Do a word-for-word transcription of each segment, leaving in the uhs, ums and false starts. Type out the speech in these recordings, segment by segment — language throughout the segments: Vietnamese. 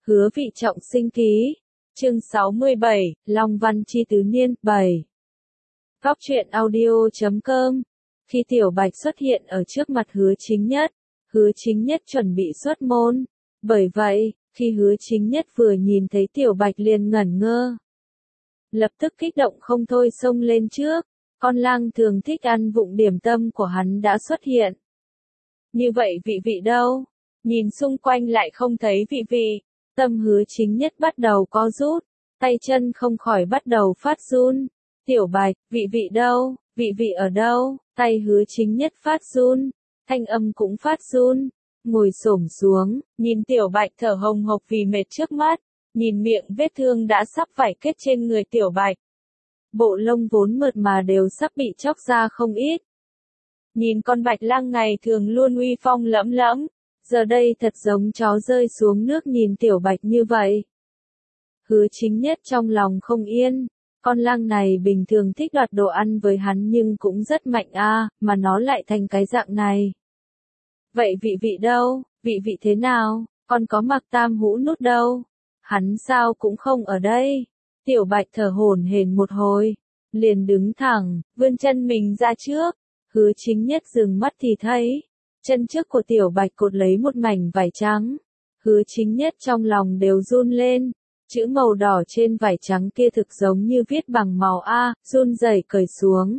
Hứa Vị trọng sinh ký. Chương sáu mươi bảy, Long Văn Chi tứ niên, bảy. Góc truyện audio chấm com. Khi Tiểu Bạch xuất hiện ở trước mặt Hứa Chính Nhất, Hứa Chính Nhất chuẩn bị xuất môn. Bởi vậy, khi Hứa Chính Nhất vừa nhìn thấy Tiểu Bạch liền ngẩn ngơ. Lập tức kích động không thôi xông lên trước, con lang thường thích ăn vụng điểm tâm của hắn đã xuất hiện. Như vậy vị vị đâu? Nhìn xung quanh lại không thấy vị vị. Tâm Hứa Chính Nhất bắt đầu co rút, tay chân không khỏi bắt đầu phát run. Tiểu Bạch, vị vị đâu, vị vị ở đâu? Tay Hứa Chính Nhất phát run, thanh âm cũng phát run. Ngồi xổm xuống, nhìn Tiểu Bạch thở hồng hộc vì mệt trước mắt, nhìn miệng vết thương đã sắp vảy kết trên người Tiểu Bạch. Bộ lông vốn mượt mà đều sắp bị chóc ra không ít. Nhìn con bạch lang ngày thường luôn uy phong lẫm lẫm, giờ đây thật giống chó rơi xuống nước nhìn Tiểu Bạch như vậy. Hứa Chính Nhất trong lòng không yên, con lang này bình thường thích đoạt đồ ăn với hắn nhưng cũng rất mạnh a, à, mà nó lại thành cái dạng này. Vậy vị vị đâu, vị vị thế nào, con có mặc tam hũ nút đâu, hắn sao cũng không ở đây. Tiểu Bạch thở hổn hển một hồi, liền đứng thẳng, vươn chân mình ra trước. Hứa Chính Nhất dừng mắt thì thấy, chân trước của Tiểu Bạch cột lấy một mảnh vải trắng. Hứa Chính Nhất trong lòng đều run lên, chữ màu đỏ trên vải trắng kia thực giống như viết bằng màu A, run rẩy cởi xuống.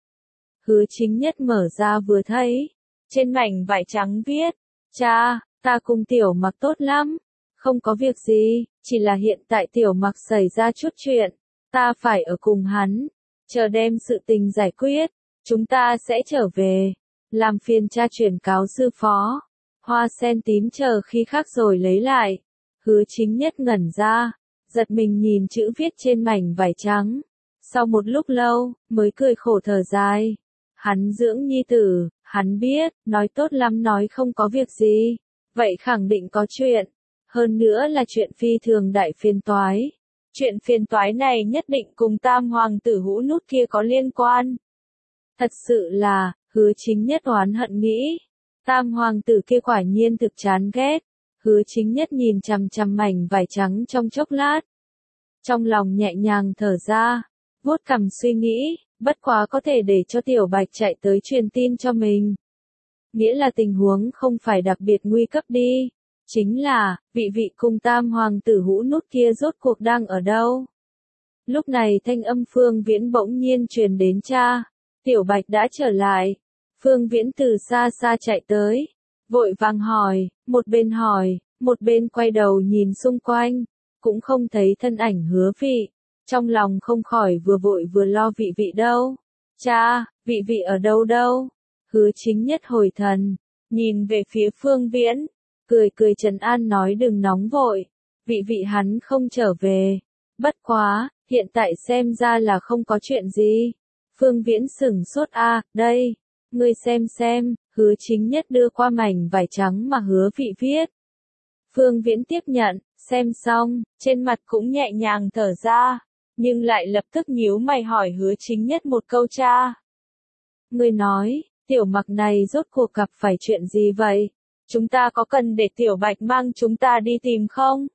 Hứa Chính Nhất mở ra vừa thấy, trên mảnh vải trắng viết, cha, ta cùng Tiểu Mặc tốt lắm, không có việc gì, chỉ là hiện tại Tiểu Mặc xảy ra chút chuyện, ta phải ở cùng hắn, chờ đem sự tình giải quyết, chúng ta sẽ trở về, làm phiền cha chuyển cáo sư phó. Hoa sen tím chờ khi khác rồi lấy lại. Hứa Chính Nhất ngẩn ra, giật mình nhìn chữ viết trên mảnh vải trắng. Sau một lúc lâu, mới cười khổ thở dài. Hắn dưỡng nhi tử, hắn biết, nói tốt lắm nói không có việc gì. Vậy khẳng định có chuyện. Hơn nữa là chuyện phi thường đại phiền toái. Chuyện phiền toái này nhất định cùng tam hoàng tử hũ nút kia có liên quan. Thật sự là, Hứa Chính Nhất oán hận nghĩ. Tam hoàng tử kia quả nhiên thực chán ghét. Hứa Chính Nhất nhìn chằm chằm mảnh vải trắng trong chốc lát. Trong lòng nhẹ nhàng thở ra, vuốt cằm suy nghĩ, bất quá có thể để cho Tiểu Bạch chạy tới truyền tin cho mình. Nghĩa là tình huống không phải đặc biệt nguy cấp đi. Chính là, vị vị cùng tam hoàng tử hũ nút kia rốt cuộc đang ở đâu? Lúc này thanh âm Phương Viễn bỗng nhiên truyền đến cha. Tiểu Bạch đã trở lại. Phương Viễn từ xa xa chạy tới, vội vàng hỏi, một bên hỏi, một bên quay đầu nhìn xung quanh, cũng không thấy thân ảnh Hứa Vị, trong lòng không khỏi vừa vội vừa lo vị vị đâu. Cha, vị vị ở đâu đâu? Hứa Chính Nhất hồi thần, nhìn về phía Phương Viễn, cười cười trấn an nói đừng nóng vội, vị vị hắn không trở về, bất quá, hiện tại xem ra là không có chuyện gì. Phương Viễn sửng sốt a, à, đây, ngươi xem xem, Hứa Chính Nhất đưa qua mảnh vải trắng mà Hứa Vị viết. Phương Viễn tiếp nhận, xem xong, trên mặt cũng nhẹ nhàng thở ra, nhưng lại lập tức nhíu mày hỏi Hứa Chính Nhất một câu cha. Ngươi nói, Tiểu Mặc này rốt cuộc gặp phải chuyện gì vậy? Chúng ta có cần để Tiểu Bạch mang chúng ta đi tìm không?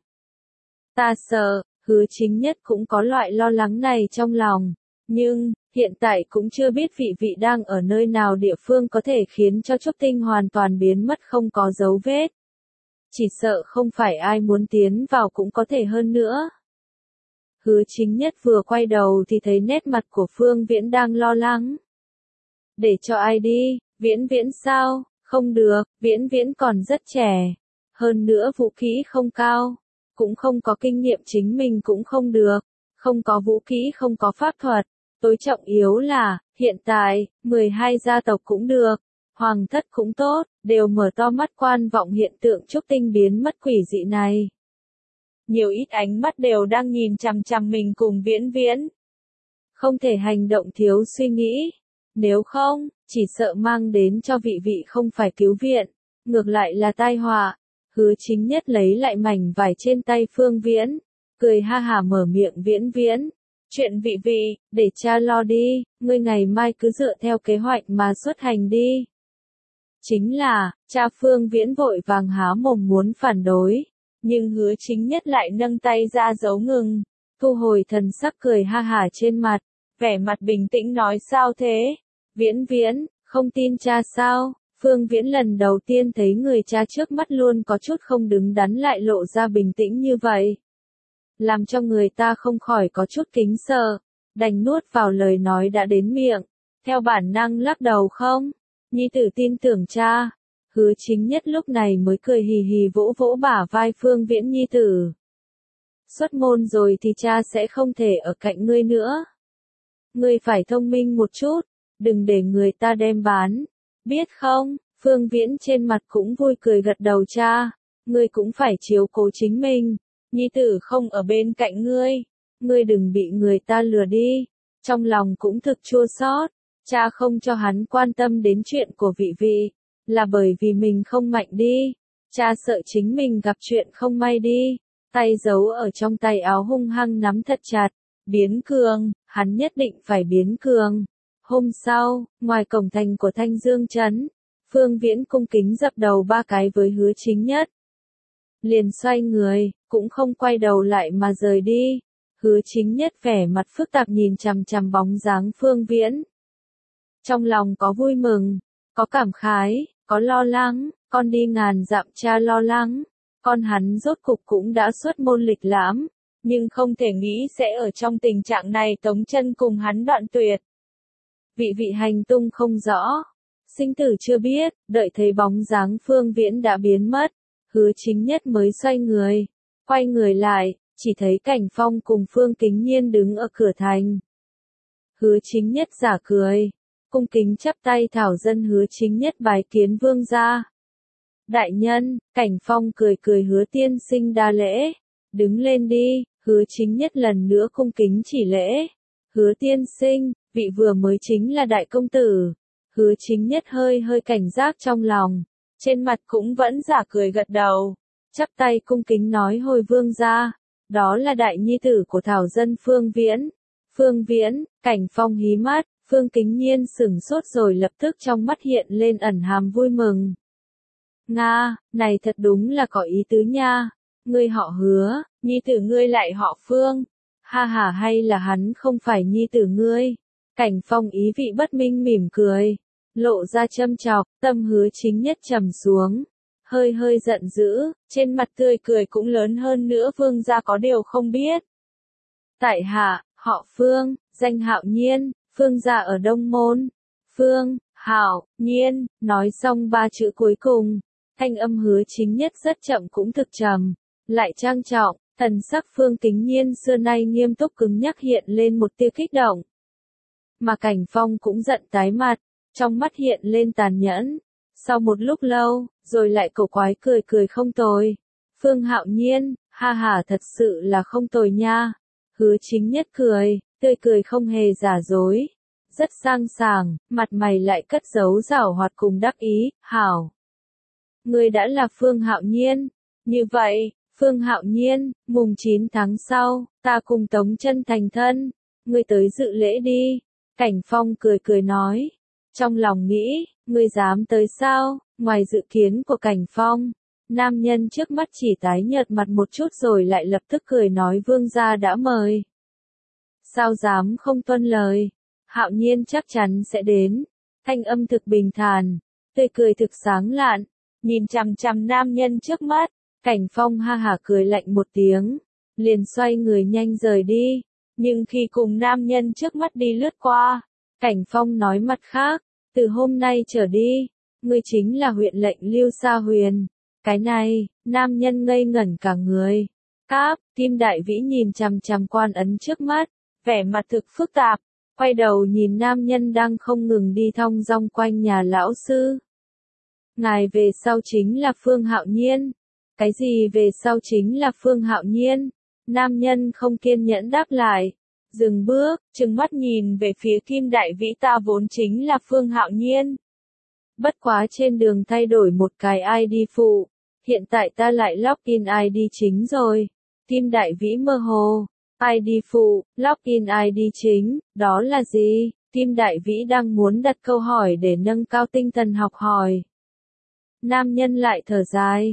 Ta sợ, Hứa Chính Nhất cũng có loại lo lắng này trong lòng, nhưng, hiện tại cũng chưa biết vị vị đang ở nơi nào địa phương có thể khiến cho Trúc Tinh hoàn toàn biến mất không có dấu vết. Chỉ sợ không phải ai muốn tiến vào cũng có thể hơn nữa. Hứa Chính Nhất vừa quay đầu thì thấy nét mặt của Phương Viễn đang lo lắng. Để cho ai đi, Viễn Viễn sao, không được, Viễn Viễn còn rất trẻ. Hơn nữa vũ khí không cao, cũng không có kinh nghiệm chính mình cũng không được, không có vũ khí không có pháp thuật. Tối trọng yếu là, hiện tại, mười hai gia tộc cũng được, hoàng thất cũng tốt, đều mở to mắt quan vọng hiện tượng Trúc Tinh biến mất quỷ dị này. Nhiều ít ánh mắt đều đang nhìn chằm chằm mình cùng Viễn Viễn. Không thể hành động thiếu suy nghĩ, nếu không, chỉ sợ mang đến cho vị vị không phải cứu viện, ngược lại là tai họa. Hứa Chính Nhất lấy lại mảnh vải trên tay Phương Viễn, cười ha hả mở miệng Viễn Viễn. Chuyện vị vị, để cha lo đi, ngươi ngày mai cứ dựa theo kế hoạch mà xuất hành đi. Chính là, cha Phương Viễn vội vàng há mồm muốn phản đối, Nhưng Hứa Chính Nhất lại nâng tay ra dấu ngừng, thu hồi thần sắc cười ha hả trên mặt, vẻ mặt bình tĩnh nói sao thế? Viễn Viễn, không tin cha sao? Phương Viễn lần đầu tiên thấy người cha trước mắt luôn có chút không đứng đắn lại lộ ra bình tĩnh như vậy. Làm cho người ta không khỏi có chút kính sợ, đành nuốt vào lời nói đã đến miệng, theo bản năng lắc đầu không, nhi tử tin tưởng cha. Hứa Chính Nhất lúc này mới cười hì hì vỗ vỗ bả vai Phương Viễn nhi tử. Xuất môn rồi thì cha sẽ không thể ở cạnh ngươi nữa. Ngươi phải thông minh một chút, đừng để người ta đem bán, biết không? Phương Viễn trên mặt cũng vui cười gật đầu cha, ngươi cũng phải chiếu cố chính mình, nhi tử không ở bên cạnh ngươi, ngươi đừng bị người ta lừa đi. Trong lòng cũng thực chua xót, cha không cho hắn quan tâm đến chuyện của vị vị, là bởi vì mình không mạnh đi, cha sợ chính mình gặp chuyện không may đi, tay giấu ở trong tay áo hung hăng nắm thật chặt, biến cường, hắn nhất định phải biến cường. Hôm sau, ngoài cổng thành của Thanh Dương Trấn, Phương Viễn cung kính dập đầu ba cái với Hứa Chính Nhất. Liền xoay người, cũng không quay đầu lại mà rời đi. Hứa Chính Nhất vẻ mặt phức tạp nhìn chằm chằm bóng dáng Phương Viễn. Trong lòng có vui mừng, có cảm khái, có lo lắng, con đi ngàn dặm cha lo lắng, con hắn rốt cục cũng đã xuất môn lịch lãm, nhưng không thể nghĩ sẽ ở trong tình trạng này Tống Chân cùng hắn đoạn tuyệt. Vị vị hành tung không rõ, sinh tử chưa biết, đợi thấy bóng dáng Phương Viễn đã biến mất, Hứa Chính Nhất mới xoay người, quay người lại, chỉ thấy Cảnh Phong cùng Phương Kính Nhiên đứng ở cửa thành. Hứa Chính Nhất giả cười, cung kính chắp tay thảo dân Hứa Chính Nhất bái kiến vương gia. Đại nhân, Cảnh Phong cười cười Hứa tiên sinh đa lễ, đứng lên đi. Hứa Chính Nhất lần nữa cung kính chỉ lễ. Hứa tiên sinh, vị vừa mới chính là đại công tử. Hứa Chính Nhất hơi hơi cảnh giác trong lòng, trên mặt cũng vẫn giả cười gật đầu, chắp tay cung kính nói hồi vương gia, đó là đại nhi tử của thảo dân Phương Viễn. Phương Viễn, Cảnh Phong hí mắt, Phương Kính Nhiên sửng sốt rồi lập tức trong mắt hiện lên ẩn hàm vui mừng. Nga, này thật đúng là có ý tứ nha, ngươi họ Hứa, nhi tử ngươi lại họ Phương, ha ha hay là hắn không phải nhi tử ngươi? Cảnh Phong ý vị bất minh mỉm cười, lộ ra châm chọc, tâm Hứa Chính Nhất trầm xuống, hơi hơi giận dữ, trên mặt tươi cười cũng lớn hơn nữa vương gia có điều không biết. Tại hạ, họ Phương, danh Hạo Nhiên, Phương gia ở Đông Môn. Phương, Hạo, Nhiên, nói xong ba chữ cuối cùng, thanh âm Hứa Chính Nhất rất chậm cũng thực trầm, lại trang trọng, thần sắc Phương Kính Nhiên xưa nay nghiêm túc cứng nhắc hiện lên một tia kích động. Mà Cảnh Phong cũng giận tái mặt, trong mắt hiện lên tàn nhẫn. Sau một lúc lâu, rồi lại cổ quái cười cười không tồi. Phương Hạo Nhiên, ha ha thật sự là không tồi nha. Hứa Chính Nhất cười, tươi cười không hề giả dối. Rất sang sảng, mặt mày lại cất giấu giảo hoạt cùng đắc ý, hảo. Người đã là Phương Hạo Nhiên. Như vậy, Phương Hạo Nhiên, mùng chín tháng sau, ta cùng Tống Chân thành thân. Ngươi tới dự lễ đi. Cảnh Phong cười cười nói. Trong lòng nghĩ, ngươi dám tới sao? Ngoài dự kiến của Cảnh Phong, nam nhân trước mắt chỉ tái nhợt mặt một chút rồi lại lập tức cười nói vương gia đã mời. Sao dám không tuân lời? Hạo Nhiên chắc chắn sẽ đến. Thanh âm thực bình thản, tươi cười thực sáng lạn, nhìn chằm chằm nam nhân trước mắt. Cảnh Phong ha hả cười lạnh một tiếng, liền xoay người nhanh rời đi. Nhưng khi cùng nam nhân trước mắt đi lướt qua, Cảnh Phong nói mặt khác, từ hôm nay trở đi, ngươi chính là huyện lệnh Lưu Sa Huyền. Cái này, nam nhân ngây ngẩn cả người. Cáp, Kim Đại Vĩ nhìn chằm chằm quan ấn trước mắt, vẻ mặt thực phức tạp, quay đầu nhìn nam nhân đang không ngừng đi thong dong quanh nhà lão sư. Ngài về sau chính là Phương Hạo Nhiên. Cái gì về sau chính là Phương Hạo Nhiên? Nam nhân không kiên nhẫn đáp lại. Dừng bước, trừng mắt nhìn về phía Kim Đại Vĩ ta vốn chính là Phương Hạo Nhiên. Bất quá trên đường thay đổi một cái i đê phụ. Hiện tại ta lại login i đê chính rồi. Kim Đại Vĩ mơ hồ. i đê phụ, login i đê chính, đó là gì? Kim Đại Vĩ đang muốn đặt câu hỏi để nâng cao tinh thần học hỏi. Nam nhân lại thở dài.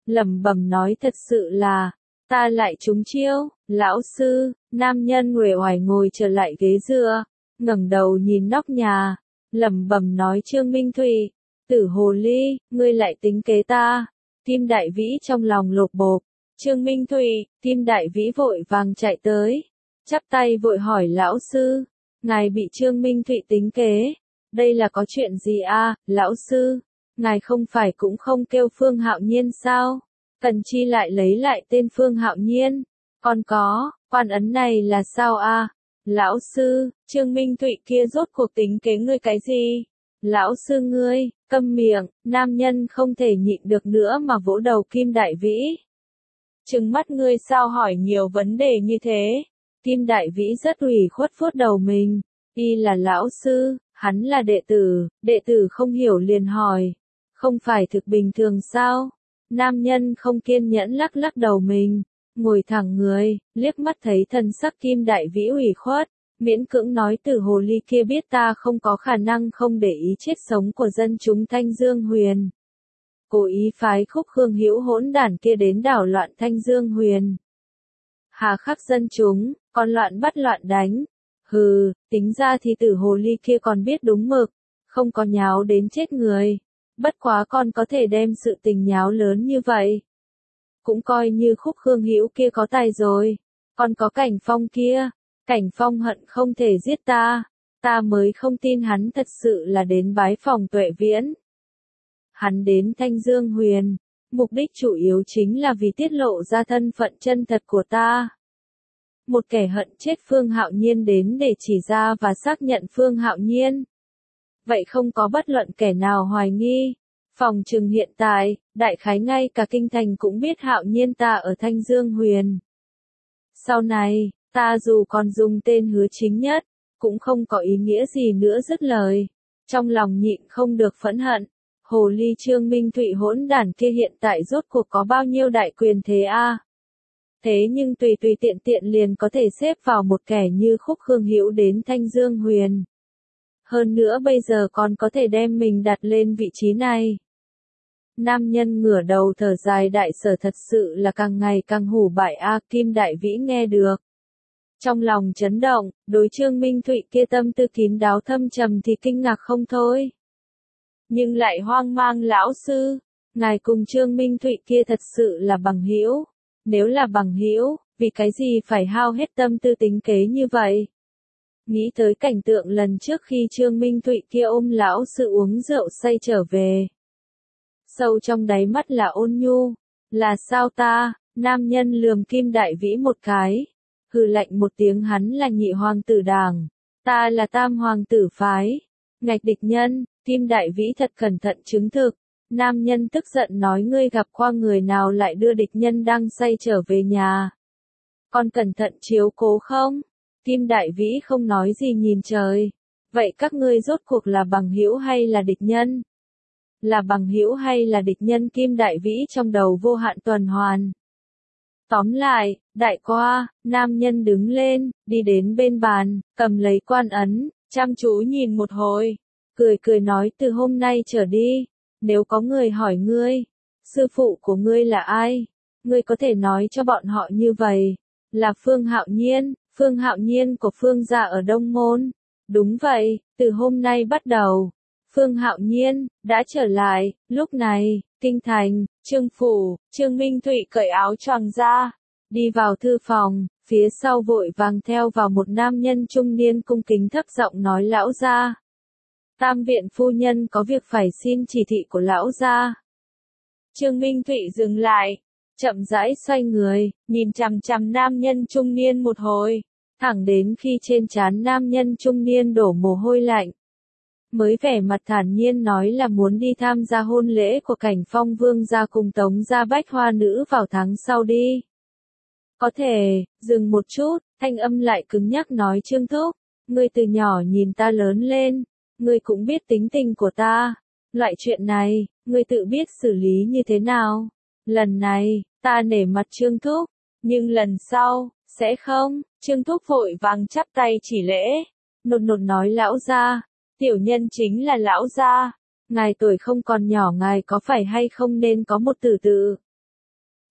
lẩm bẩm nói thật sự là, ta lại trúng chiêu, lão sư, nam nhân uể oải ngồi trở lại ghế dựa, ngẩng đầu nhìn nóc nhà, lẩm bẩm nói Trương Minh Thụy, tử hồ ly, ngươi lại tính kế ta, Kim Đại Vĩ trong lòng lột bột, Trương Minh Thụy, Kim Đại Vĩ vội vàng chạy tới, chắp tay vội hỏi lão sư, ngài bị Trương Minh Thụy tính kế, đây là có chuyện gì a, lão sư, ngài không phải cũng không kêu Phương Hạo Nhiên sao, cần chi lại lấy lại tên Phương Hạo Nhiên, còn có, quan ấn này là sao a, lão sư, Trương Minh Thụy kia rốt cuộc tính kế ngươi cái gì, lão sư ngươi, câm miệng, nam nhân không thể nhịn được nữa mà vỗ đầu Kim Đại Vĩ. Trừng mắt ngươi sao hỏi nhiều vấn đề như thế, Kim Đại Vĩ rất ủy khuất vuốt đầu mình, y là lão sư, hắn là đệ tử, đệ tử không hiểu liền hỏi, không phải thực bình thường sao, nam nhân không kiên nhẫn lắc lắc đầu mình, ngồi thẳng người, liếc mắt thấy thần sắc Kim Đại Vĩ ủy khuất, miễn cưỡng nói từ hồ ly kia biết ta không có khả năng không để ý chết sống của dân chúng Thanh Dương Huyền. Cố ý phái Khúc Khương Hữu hỗn đản kia đến đảo loạn Thanh Dương Huyền. Hà khắc dân chúng, còn loạn bắt loạn đánh. Hừ, tính ra thì tử hồ ly kia còn biết đúng mực, không có nháo đến chết người. Bất quá còn có thể đem sự tình nháo lớn như vậy. Cũng coi như Khúc Khương Hữu kia có tài rồi. Còn có Cảnh Phong kia, Cảnh Phong hận không thể giết ta. Ta mới không tin hắn thật sự là đến bái phòng Tuệ Viễn. Hắn đến Thanh Dương Huyền, mục đích chủ yếu chính là vì tiết lộ ra thân phận chân thật của ta. Một kẻ hận chết Phương Hạo Nhiên đến để chỉ ra và xác nhận Phương Hạo Nhiên. Vậy không có bất luận kẻ nào hoài nghi. Phòng trừng hiện tại, đại khái ngay cả kinh thành cũng biết Hạo Nhiên ta ở Thanh Dương Huyền. Sau này, ta dù còn dùng tên Hứa Chính Nhất, cũng không có ý nghĩa gì nữa dứt lời. Trong lòng nhịn không được phẫn hận. Hồ ly Trương Minh Thụy hỗn đản kia hiện tại rốt cuộc có bao nhiêu đại quyền thế a? Thế nhưng tùy tùy tiện tiện liền có thể xếp vào một kẻ như Khúc Khương Hữu đến Thanh Dương Huyền. Hơn nữa bây giờ còn có thể đem mình đặt lên vị trí này. Nam nhân ngửa đầu thở dài đại sở thật sự là càng ngày càng hủ bại a. Kim Đại Vĩ nghe được. Trong lòng chấn động, đối Trương Minh Thụy kia tâm tư kín đáo thâm trầm thì kinh ngạc không thôi. Nhưng lại hoang mang lão sư, ngài cùng Trương Minh Thụy kia thật sự là bằng hữu. Nếu là bằng hữu, vì cái gì phải hao hết tâm tư tính kế như vậy? Nghĩ tới cảnh tượng lần trước khi Trương Minh Thụy kia ôm lão sư uống rượu say trở về. Sâu trong đáy mắt là ôn nhu, là sao ta, nam nhân lườm Kim Đại Vĩ một cái, hừ lạnh một tiếng hắn là nhị hoàng tử đảng, ta là tam hoàng tử phái, ngạch địch nhân, Kim Đại Vĩ thật cẩn thận chứng thực, nam nhân tức giận nói ngươi gặp qua người nào lại đưa địch nhân đang say trở về nhà. Con cẩn thận chiếu cố không? Kim Đại Vĩ không nói gì nhìn trời. Vậy các ngươi rốt cuộc là bằng hữu hay là địch nhân? Là bằng hữu hay là địch nhân? Kim Đại Vĩ trong đầu vô hạn tuần hoàn. Tóm lại, đại qua, nam nhân đứng lên, đi đến bên bàn, cầm lấy quan ấn, chăm chú nhìn một hồi, cười cười nói từ hôm nay trở đi, nếu có người hỏi ngươi, sư phụ của ngươi là ai? Ngươi có thể nói cho bọn họ như vậy, là Phương Hạo Nhiên, Phương Hạo Nhiên của Phương gia ở Đông Môn. Đúng vậy, từ hôm nay bắt đầu, Phương Hạo Nhiên đã trở lại. Lúc này, kinh thành, Trương phủ, Trương Minh Thụy cởi áo choàng ra, đi vào thư phòng, phía sau vội vàng theo vào một nam nhân trung niên cung kính thấp giọng nói lão gia. Tam viện phu nhân có việc phải xin chỉ thị của lão gia. Trương Minh Thụy dừng lại, chậm rãi xoay người, nhìn chằm chằm nam nhân trung niên một hồi, thẳng đến khi trên trán nam nhân trung niên đổ mồ hôi lạnh. Mới vẻ mặt thản nhiên nói là muốn đi tham gia hôn lễ của Cảnh Phong vương gia cùng Tống gia Bách Hoa nữ vào tháng sau đi. Có thể, dừng một chút, thanh âm lại cứng nhắc nói Trương thúc, ngươi từ nhỏ nhìn ta lớn lên, ngươi cũng biết tính tình của ta, loại chuyện này, ngươi tự biết xử lý như thế nào. Lần này, ta nể mặt Trương thúc, nhưng lần sau, sẽ không. Trương thúc vội vàng chắp tay chỉ lễ, nột nột nói lão gia, tiểu nhân chính là lão gia, ngài tuổi không còn nhỏ ngài có phải hay không nên có một từ từ.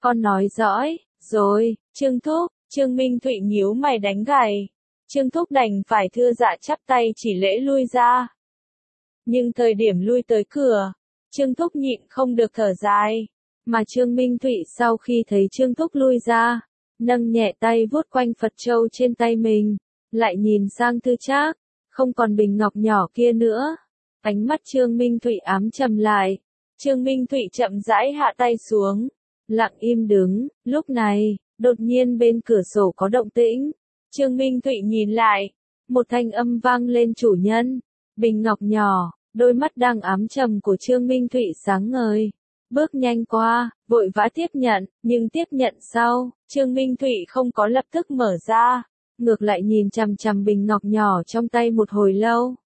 con nói dõi, rồi, Trương Thúc, Trương Minh Thụy nhíu mày đánh gày. Trương Thúc đành phải thưa dạ chắp tay chỉ lễ lui ra. Nhưng thời điểm lui tới cửa, Trương Thúc nhịn không được thở dài, mà Trương Minh Thụy sau khi thấy Trương Thúc lui ra, nâng nhẹ tay vuốt quanh Phật châu trên tay mình, lại nhìn sang Thư Trác, không còn bình ngọc nhỏ kia nữa. Ánh mắt Trương Minh Thụy ám trầm lại, Trương Minh Thụy chậm rãi hạ tay xuống, lặng im đứng. Lúc này, đột nhiên bên cửa sổ có động tĩnh. Trương Minh Thụy nhìn lại, một thanh âm vang lên, chủ nhân. Bình ngọc nhỏ, đôi mắt đang ám trầm của Trương Minh Thụy sáng ngời, bước nhanh qua, vội vã tiếp nhận, nhưng tiếp nhận sau, Trương Minh Thụy không có lập tức mở ra, ngược lại nhìn chằm chằm bình ngọc nhỏ trong tay một hồi lâu.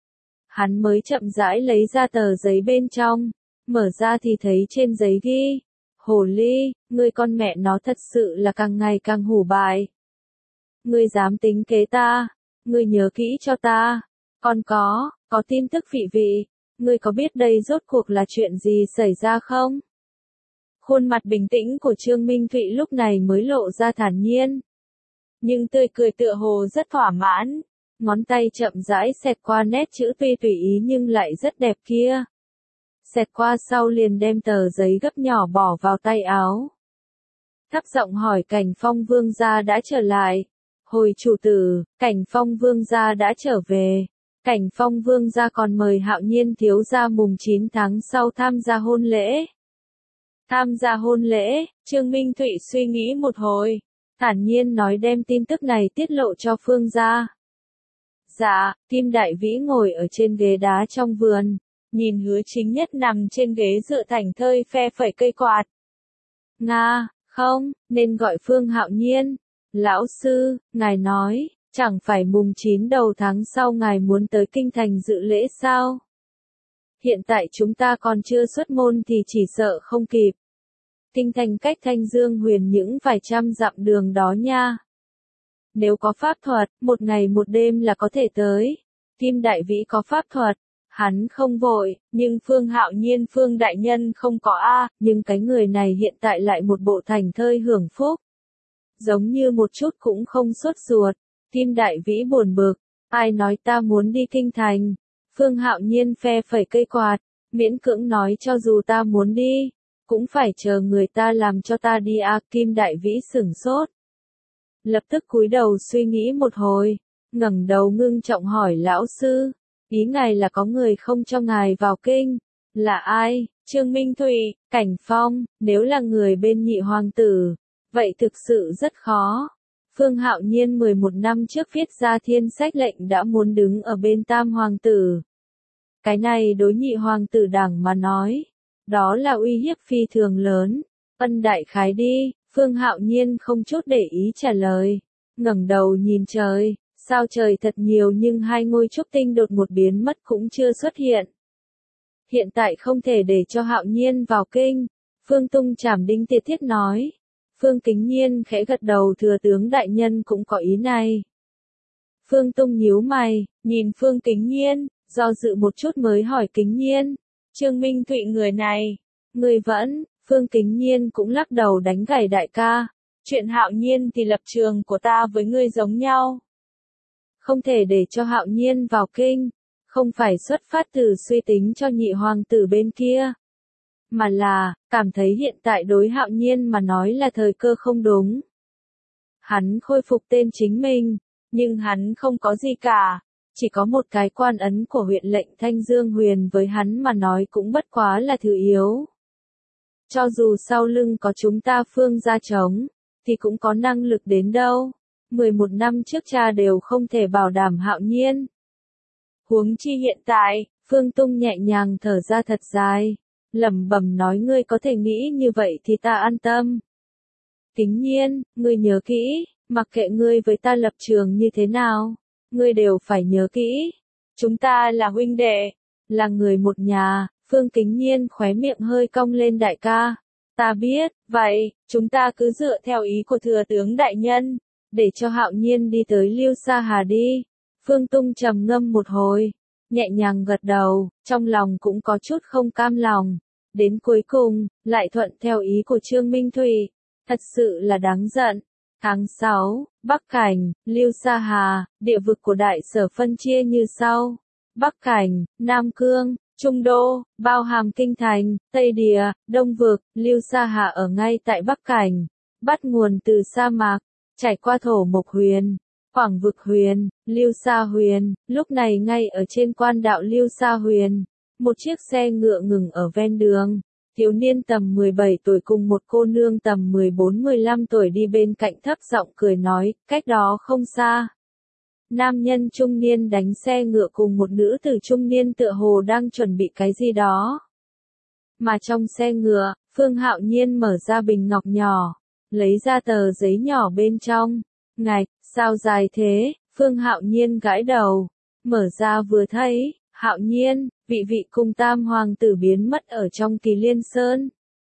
Hắn mới chậm rãi lấy ra tờ giấy bên trong, mở ra thì thấy trên giấy ghi, Hồ Ly, ngươi con mẹ nó thật sự là càng ngày càng hủ bại. Ngươi dám tính kế ta, ngươi nhớ kỹ cho ta, còn có, có tin tức vị vị, ngươi có biết đây rốt cuộc là chuyện gì xảy ra không? Khuôn mặt bình tĩnh của Trương Minh Thụy lúc này mới lộ ra thản nhiên, nhưng tươi cười tựa hồ rất thỏa mãn, ngón tay chậm rãi xẹt qua nét chữ tuy tùy ý nhưng lại rất đẹp kia. Xẹt qua sau liền đem tờ giấy gấp nhỏ bỏ vào tay áo. Thấp giọng hỏi Cảnh Phong Vương gia đã trở lại. Hồi chủ tử, Cảnh Phong Vương gia đã trở về. Cảnh Phong Vương gia còn mời Hạo Nhiên thiếu gia mùng chín tháng sau tham gia hôn lễ. Tham gia hôn lễ, Trương Minh Thụy suy nghĩ một hồi, thản nhiên nói đem tin tức này tiết lộ cho Phương gia. Dạ, Kim Đại Vĩ ngồi ở trên ghế đá trong vườn, nhìn Hứa Chính Nhất nằm trên ghế dựa thảnh thơi phe phẩy cây quạt. Nga, không, nên gọi Phương Hạo Nhiên. Lão sư, ngài nói, chẳng phải mùng chín đầu tháng sau ngài muốn tới kinh thành dự lễ sao? Hiện tại chúng ta còn chưa xuất môn thì chỉ sợ không kịp. Kinh thành cách Thanh Dương Huyền những vài trăm dặm đường đó nha. Nếu có pháp thuật, một ngày một đêm là có thể tới. Kim Đại Vĩ có pháp thuật, hắn không vội, nhưng Phương Hạo Nhiên Phương đại nhân không có a, nhưng cái người này hiện tại lại một bộ thành thơi hưởng phúc. Giống như một chút cũng không sốt ruột. Kim Đại Vĩ buồn bực, ai nói ta muốn đi kinh thành? Phương Hạo Nhiên phe phẩy cây quạt, miễn cưỡng nói cho dù ta muốn đi, cũng phải chờ người ta làm cho ta đi a. Kim Đại Vĩ sửng sốt, lập tức cúi đầu suy nghĩ một hồi, ngẩng đầu ngưng trọng hỏi lão sư, ý ngài là có người không cho ngài vào kinh, là ai? Trương Minh Thụy, Cảnh Phong, nếu là người bên nhị hoàng tử, vậy thực sự rất khó. Phương Hạo Nhiên mười một năm trước viết ra thiên sách lệnh đã muốn đứng ở bên tam hoàng tử. Cái này đối nhị hoàng tử đảng mà nói, đó là uy hiếp phi thường lớn. Ân đại khái đi, Phương Hạo Nhiên không chút để ý trả lời, ngẩng đầu nhìn trời, sao trời thật nhiều nhưng hai ngôi trúc tinh đột một biến mất cũng chưa xuất hiện. Hiện tại không thể để cho Hạo Nhiên vào kinh, Phương Tung Trảm Đinh Tiệt Thiết nói. Phương Kính Nhiên khẽ gật đầu, thừa tướng đại nhân cũng có ý này. Phương Tung nhíu mày, nhìn Phương Kính Nhiên, do dự một chút mới hỏi Kính Nhiên, Trương Minh Thụy người này, người vẫn, Phương Kính Nhiên cũng lắc đầu đánh gãy đại ca, chuyện Hạo Nhiên thì lập trường của ta với ngươi giống nhau. Không thể để cho Hạo Nhiên vào kinh, không phải xuất phát từ suy tính cho nhị hoàng tử bên kia, mà là, cảm thấy hiện tại đối Hạo Nhiên mà nói là thời cơ không đúng. Hắn khôi phục tên chính mình, nhưng hắn không có gì cả, chỉ có một cái quan ấn của huyện lệnh Thanh Dương Huyền với hắn mà nói cũng bất quá là thứ yếu. Cho dù sau lưng có chúng ta Phương gia chống, thì cũng có năng lực đến đâu. mười một năm trước cha đều không thể bảo đảm Hạo Nhiên. Huống chi hiện tại, Phương Tung nhẹ nhàng thở ra thật dài, lẩm bẩm nói ngươi có thể nghĩ như vậy thì ta an tâm. Kính Nhiên, ngươi nhớ kỹ, mặc kệ ngươi với ta lập trường như thế nào, ngươi đều phải nhớ kỹ. Chúng ta là huynh đệ, là người một nhà. Phương Kính Nhiên khóe miệng hơi cong lên, đại ca. Ta biết, vậy, chúng ta cứ dựa theo ý của thừa tướng đại nhân, để cho Hạo Nhiên đi tới Lưu Sa Hà đi. Phương Tung trầm ngâm một hồi, nhẹ nhàng gật đầu, trong lòng cũng có chút không cam lòng. đến cuối cùng, lại thuận theo ý của Trương Minh Thủy. Thật sự là đáng giận. Tháng sáu, Bắc Cảnh, Lưu Sa Hà, địa vực của Đại Sở phân chia như sau. Bắc Cảnh, Nam Cương, Trung Đô, bao hàm Kinh Thành, Tây Địa, Đông Vực. Lưu Sa Hà ở ngay tại Bắc Cảnh, bắt nguồn từ sa mạc, trải qua thổ mộc huyền, Quảng Vực huyền, Lưu Sa huyền. Lúc này ngay ở trên quan đạo Lưu Sa huyền, một chiếc xe ngựa ngừng ở ven đường. Thiếu niên tầm mười bảy tuổi cùng một cô nương tầm mười bốn mười lăm tuổi đi bên cạnh, thấp giọng cười nói, cách đó không xa. Nam nhân trung niên đánh xe ngựa cùng một nữ tử trung niên tựa hồ đang chuẩn bị cái gì đó. Mà trong xe ngựa, Phương Hạo Nhiên mở ra bình ngọc nhỏ, lấy ra tờ giấy nhỏ bên trong. Ngạch, sao dài thế? Phương Hạo Nhiên gãi đầu, mở ra vừa thấy, Hạo Nhiên, vị vị cùng tam hoàng tử biến mất ở trong Kỳ Liên Sơn.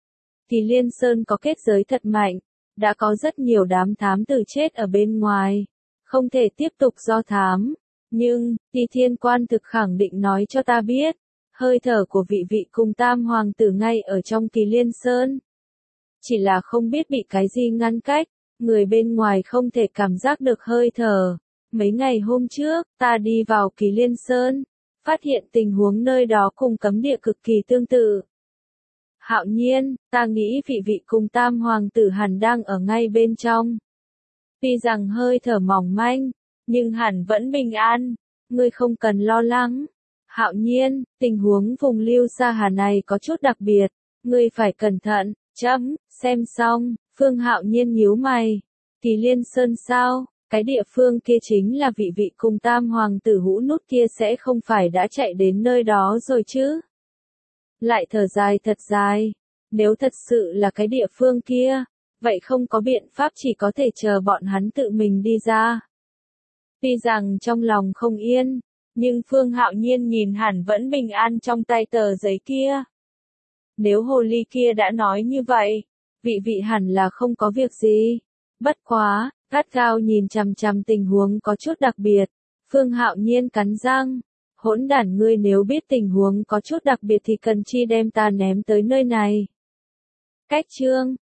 Kỳ Liên Sơn có kết giới thật mạnh, đã có rất nhiều đám thám tử chết ở bên ngoài, không thể tiếp tục do thám. Nhưng, Ti Thiên Quan thực khẳng định nói cho ta biết, hơi thở của vị vị cùng tam hoàng tử ngay ở trong Kỳ Liên Sơn. Chỉ là không biết bị cái gì ngăn cách, người bên ngoài không thể cảm giác được hơi thở. Mấy ngày hôm trước, ta đi vào Kỳ Liên Sơn, phát hiện tình huống nơi đó cùng cấm địa cực kỳ tương tự. Hạo Nhiên, ta nghĩ vị vị cùng tam hoàng tử hẳn đang ở ngay bên trong. Tuy rằng hơi thở mỏng manh, nhưng hẳn vẫn bình an, ngươi không cần lo lắng. Hạo Nhiên, tình huống vùng Lưu Sa Hà này có chút đặc biệt, ngươi phải cẩn thận. Chấm, xem xong, Phương Hạo Nhiên nhíu mày. Kỳ Liên Sơn sao? Cái địa phương kia chính là vị vị cùng tam hoàng tử hũ nút kia sẽ không phải đã chạy đến nơi đó rồi chứ? Lại thở dài thật dài. Nếu thật sự là cái địa phương kia, vậy không có biện pháp, chỉ có thể chờ bọn hắn tự mình đi ra. Tuy rằng trong lòng không yên, nhưng Phương Hạo Nhiên nhìn hẳn vẫn bình an trong tay tờ giấy kia. Nếu hồ ly kia đã nói như vậy, vị vị hẳn là không có việc gì. Bất quá, gắt gao nhìn chằm chằm tình huống có chút đặc biệt. Phương Hạo Nhiên cắn răng. Hỗn đản, ngươi nếu biết tình huống có chút đặc biệt thì cần chi đem ta ném tới nơi này. Cách chương